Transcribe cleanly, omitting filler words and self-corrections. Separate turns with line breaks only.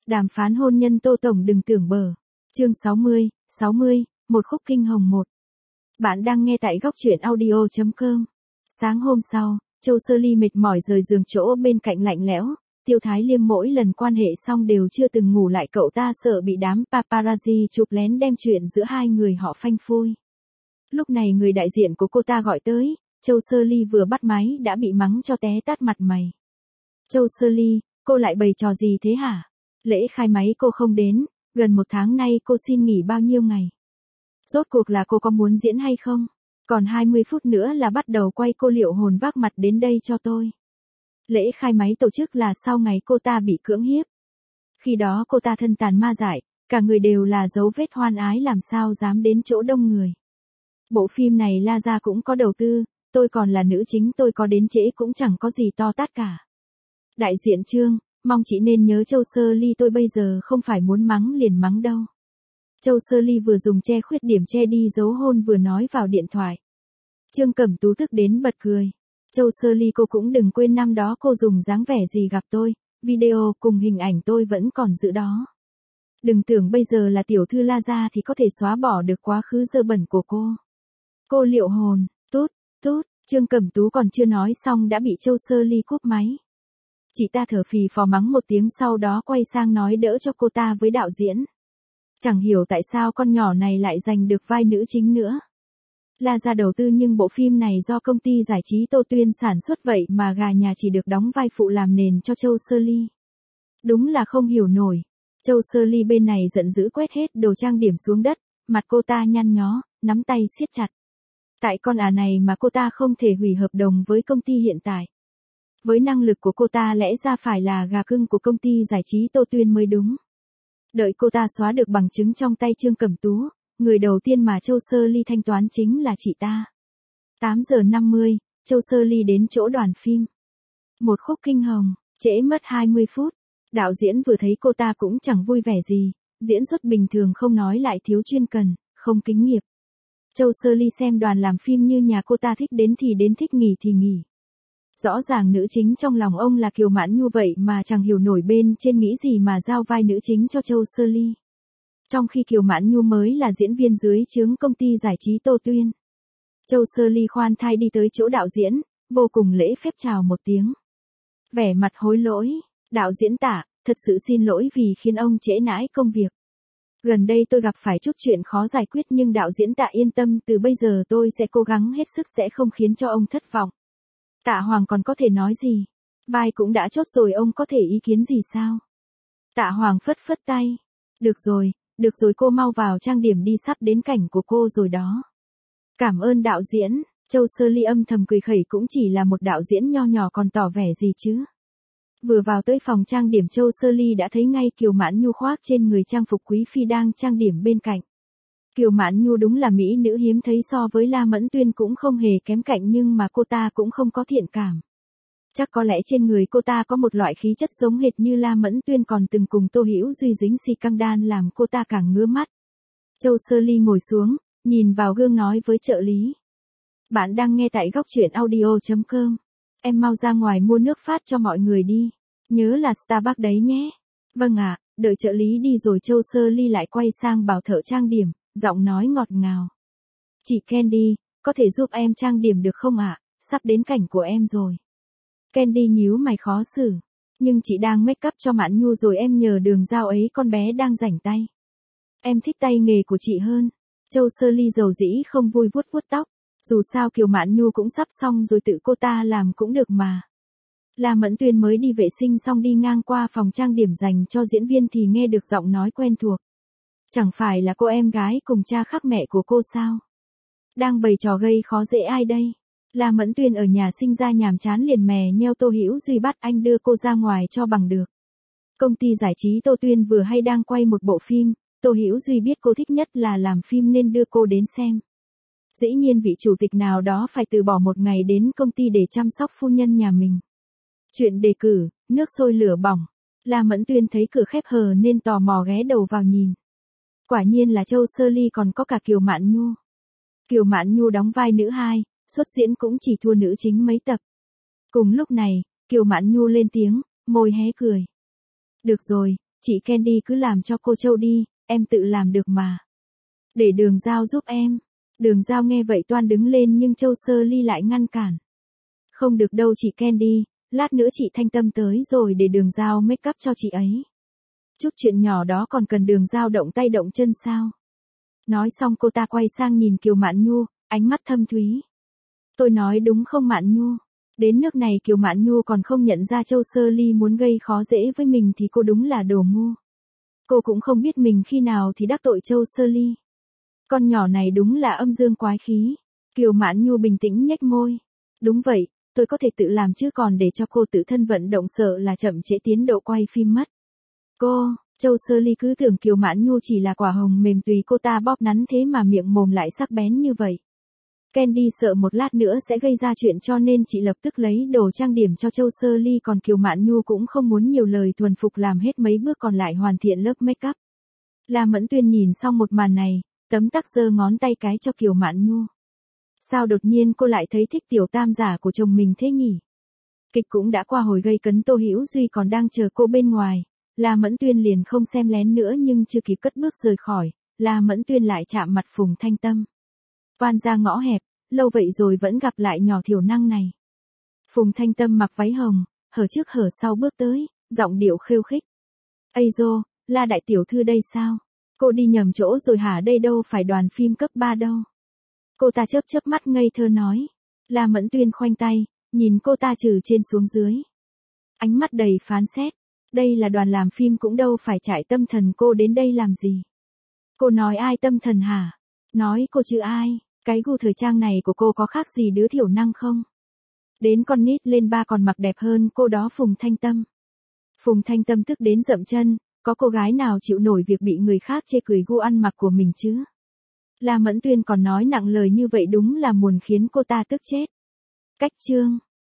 Đàm phán hôn nhân Tô Tổng đừng tưởng bở. Chương 60, một khúc kinh hồng 1. Bạn đang nghe tại góc truyện audio.com. Sáng hôm sau, Châu Sơ Ly mệt mỏi rời giường, chỗ bên cạnh lạnh lẽo. Tiêu Thái Liêm mỗi lần quan hệ xong đều chưa từng ngủ lại, cậu ta sợ bị đám paparazzi chụp lén đem chuyện giữa hai người họ phanh phui. Lúc này người đại diện của cô ta gọi tới, Châu Sơ Ly vừa bắt máy đã bị mắng cho té tát mặt mày. Châu Sơ Ly, cô lại bày trò gì thế hả? Lễ khai máy cô không đến, gần 1 tháng nay cô xin nghỉ bao nhiêu ngày? Rốt cuộc là cô có muốn diễn hay không? Còn 20 phút nữa là bắt đầu quay, cô liệu hồn vác mặt đến đây cho tôi. Lễ khai máy tổ chức là sau ngày cô ta bị cưỡng hiếp. Khi đó cô ta thân tàn ma dại, cả người đều là dấu vết hoan ái, làm sao dám đến chỗ đông người. Bộ phim này La Gia cũng có đầu tư, tôi còn là nữ chính, tôi có đến trễ cũng chẳng có gì to tát cả. Đại diện Trương, mong chị nên nhớ Châu Sơ Ly, tôi bây giờ không phải muốn mắng liền mắng đâu. Châu Sơ Ly vừa dùng che khuyết điểm che đi dấu hôn vừa nói vào điện thoại. Trương Cẩm Tú tức đến bật cười. Châu Sơ Ly, cô cũng đừng quên năm đó cô dùng dáng vẻ gì gặp tôi, video cùng hình ảnh tôi vẫn còn giữ đó. Đừng tưởng bây giờ là tiểu thư La Gia thì có thể xóa bỏ được quá khứ dơ bẩn của cô. Cô liệu hồn, tút, Trương Cẩm Tú còn chưa nói xong đã bị Châu Sơ Ly cúp máy. Chị ta thở phì phò mắng một tiếng, sau đó quay sang nói đỡ cho cô ta với đạo diễn. Chẳng hiểu tại sao con nhỏ này lại giành được vai nữ chính nữa. La Gia đầu tư nhưng bộ phim này do công ty giải trí Tô Tuyên sản xuất, vậy mà gà nhà chỉ được đóng vai phụ làm nền cho Châu Sơ Ly. Đúng là không hiểu nổi. Châu Sơ Ly bên này giận dữ quét hết đồ trang điểm xuống đất, mặt cô ta nhăn nhó, nắm tay siết chặt. Tại con này mà cô ta không thể hủy hợp đồng với công ty hiện tại. Với năng lực của cô ta lẽ ra phải là gà cưng của công ty giải trí Tô Tuyên mới đúng. Đợi cô ta xóa được bằng chứng trong tay Trương Cẩm Tú, người đầu tiên mà Châu Sơ Ly thanh toán chính là chị ta. 8 giờ 50, Châu Sơ Ly đến chỗ đoàn phim. Một khúc kinh hồng, trễ mất 20 phút. Đạo diễn vừa thấy cô ta cũng chẳng vui vẻ gì, diễn xuất bình thường không nói lại thiếu chuyên cần, không kính nghiệp. Châu Sơ Ly xem đoàn làm phim như nhà cô ta, thích đến thì đến, thích nghỉ thì nghỉ. Rõ ràng nữ chính trong lòng ông là Kiều Mãn Nhu, vậy mà chẳng hiểu nổi bên trên nghĩ gì mà giao vai nữ chính cho Châu Sơ Ly. Trong khi Kiều Mãn Nhu mới là diễn viên dưới trướng công ty giải trí Tô Tuyên. Châu Sơ Ly khoan thai đi tới chỗ đạo diễn, vô cùng lễ phép chào một tiếng. Vẻ mặt hối lỗi, đạo diễn Tạ, thật sự xin lỗi vì khiến ông trễ nải công việc. Gần đây tôi gặp phải chút chuyện khó giải quyết, nhưng đạo diễn Tạ yên tâm, từ bây giờ tôi sẽ cố gắng hết sức sẽ không khiến cho ông thất vọng. Tạ Hoàng còn có thể nói gì? Vai cũng đã chốt rồi, ông có thể ý kiến gì sao? Tạ Hoàng phất phất tay. Được rồi, cô mau vào trang điểm đi, sắp đến cảnh của cô rồi đó. Cảm ơn đạo diễn. Châu Sơ Ly âm thầm cười khẩy, cũng chỉ là một đạo diễn nho nhỏ còn tỏ vẻ gì chứ. Vừa vào tới phòng trang điểm, Châu Sơ Ly đã thấy ngay Kiều Mãn Nhu khoác trên người trang phục quý phi đang trang điểm bên cạnh. Kiều Mãn Nhu đúng là mỹ nữ hiếm thấy, so với La Mẫn Tuyên cũng không hề kém cạnh, nhưng mà cô ta cũng không có thiện cảm. Chắc có lẽ trên người cô ta có một loại khí chất giống hệt như La Mẫn Tuyên còn từng cùng Tô Hữu Duy dính xì căng đan, làm cô ta càng ngứa mắt. Châu Sơ Ly ngồi xuống, nhìn vào gương nói với trợ lý. Bạn đang nghe tại góc truyện audio.com. Em mau ra ngoài mua nước phát cho mọi người đi. Nhớ là Starbucks đấy nhé. Vâng ạ. Đợi trợ lý đi rồi Châu Sơ Ly lại quay sang bảo thợ trang điểm, giọng nói ngọt ngào. Chị Candy, có thể giúp em trang điểm được không ạ? Sắp đến cảnh của em rồi. Candy nhíu mày khó xử. Nhưng chị đang make up cho Mãn Nhu rồi, em nhờ Đường Giao ấy, con bé đang rảnh tay. Em thích tay nghề của chị hơn. Châu Sơ Ly dầu dĩ không vui vuốt tóc. Dù sao Kiều Mãn Nhu cũng sắp xong rồi, tự cô ta làm cũng được mà. La Mẫn Tuyên mới đi vệ sinh xong đi ngang qua phòng trang điểm dành cho diễn viên thì nghe được giọng nói quen thuộc. Chẳng phải là cô em gái cùng cha khác mẹ của cô sao? Đang bày trò gây khó dễ ai đây? La Mẫn Tuyên ở nhà sinh ra nhàm chán liền mè nheo Tô Hữu Duy bắt anh đưa cô ra ngoài cho bằng được. Công ty giải trí Tô Tuyên vừa hay đang quay một bộ phim, Tô Hữu Duy biết cô thích nhất là làm phim nên đưa cô đến xem. Dĩ nhiên vị chủ tịch nào đó phải từ bỏ một ngày đến công ty để chăm sóc phu nhân nhà mình. Chuyện đề cử, nước sôi lửa bỏng. La Mẫn Tuyên thấy cửa khép hờ nên tò mò ghé đầu vào nhìn. Quả nhiên là Châu Sơ Ly, còn có cả Kiều Mãn Nhu. Kiều Mãn Nhu đóng vai nữ hai, xuất diễn cũng chỉ thua nữ chính mấy tập. Cùng lúc này, Kiều Mãn Nhu lên tiếng, môi hé cười. Được rồi, chị Candy cứ làm cho cô Châu đi, em tự làm được mà. Để Đường Giao giúp em. Đường Giao nghe vậy toan đứng lên nhưng Châu Sơ Ly lại ngăn cản. Không được đâu chị Candy, lát nữa chị Thanh Tâm tới rồi để Đường Giao make up cho chị ấy. Chút chuyện nhỏ đó còn cần Đường Giao động tay động chân sao? Nói xong cô ta quay sang nhìn Kiều Mạn Nhu, ánh mắt thâm thúy. Tôi nói đúng không Mạn Nhu? Đến nước này Kiều Mạn Nhu còn không nhận ra Châu Sơ Ly muốn gây khó dễ với mình thì cô đúng là đồ ngu. Cô cũng không biết mình khi nào thì đắc tội Châu Sơ Ly. Con nhỏ này đúng là âm dương quái khí. Kiều Mạn Nhu bình tĩnh nhếch môi. Đúng vậy, tôi có thể tự làm chứ còn để cho cô tự thân vận động sợ là chậm trễ tiến độ quay phim mất. Châu Sơ Ly cứ tưởng Kiều Mạn Nhu chỉ là quả hồng mềm tùy cô ta bóp nắn thế mà miệng mồm lại sắc bén như vậy. Candy sợ một lát nữa sẽ gây ra chuyện cho nên chị lập tức lấy đồ trang điểm cho Châu Sơ Ly còn Kiều Mạn Nhu cũng không muốn nhiều lời thuần phục làm hết mấy bước còn lại hoàn thiện lớp make up. La Mẫn Tuyên nhìn xong một màn này, tấm tắc giơ ngón tay cái cho Kiều Mạn Nhu. Sao đột nhiên cô lại thấy thích tiểu tam giả của chồng mình thế nhỉ? Kịch cũng đã qua hồi gây cấn Tô Hữu Duy còn đang chờ cô bên ngoài. La Mẫn Tuyên liền không xem lén nữa nhưng chưa kịp cất bước rời khỏi, La Mẫn Tuyên lại chạm mặt Phùng Thanh Tâm. Oan ra ngõ hẹp, lâu vậy rồi vẫn gặp lại nhỏ thiểu năng này. Phùng Thanh Tâm mặc váy hồng, hở trước hở sau bước tới, giọng điệu khêu khích. Ây dô, La đại tiểu thư đây sao? Cô đi nhầm chỗ rồi hả? Đây đâu phải đoàn phim cấp 3 đâu. Cô ta chớp chớp mắt ngây thơ nói. La Mẫn Tuyên khoanh tay, nhìn cô ta từ trên xuống dưới. Ánh mắt đầy phán xét. Đây là đoàn làm phim cũng đâu phải trại tâm thần, cô đến đây làm gì? Cô nói ai tâm thần hả? Nói cô chứ ai? Cái gu thời trang này của cô có khác gì đứa thiểu năng không? Đến con nít lên ba còn mặc đẹp hơn cô đó. Phùng Thanh Tâm. Phùng Thanh Tâm tức đến dậm chân, có cô gái nào chịu nổi việc bị người khác chê cười gu ăn mặc của mình chứ? La Mẫn Tuyên còn nói nặng lời như vậy đúng là muốn khiến cô ta tức chết. Cách chương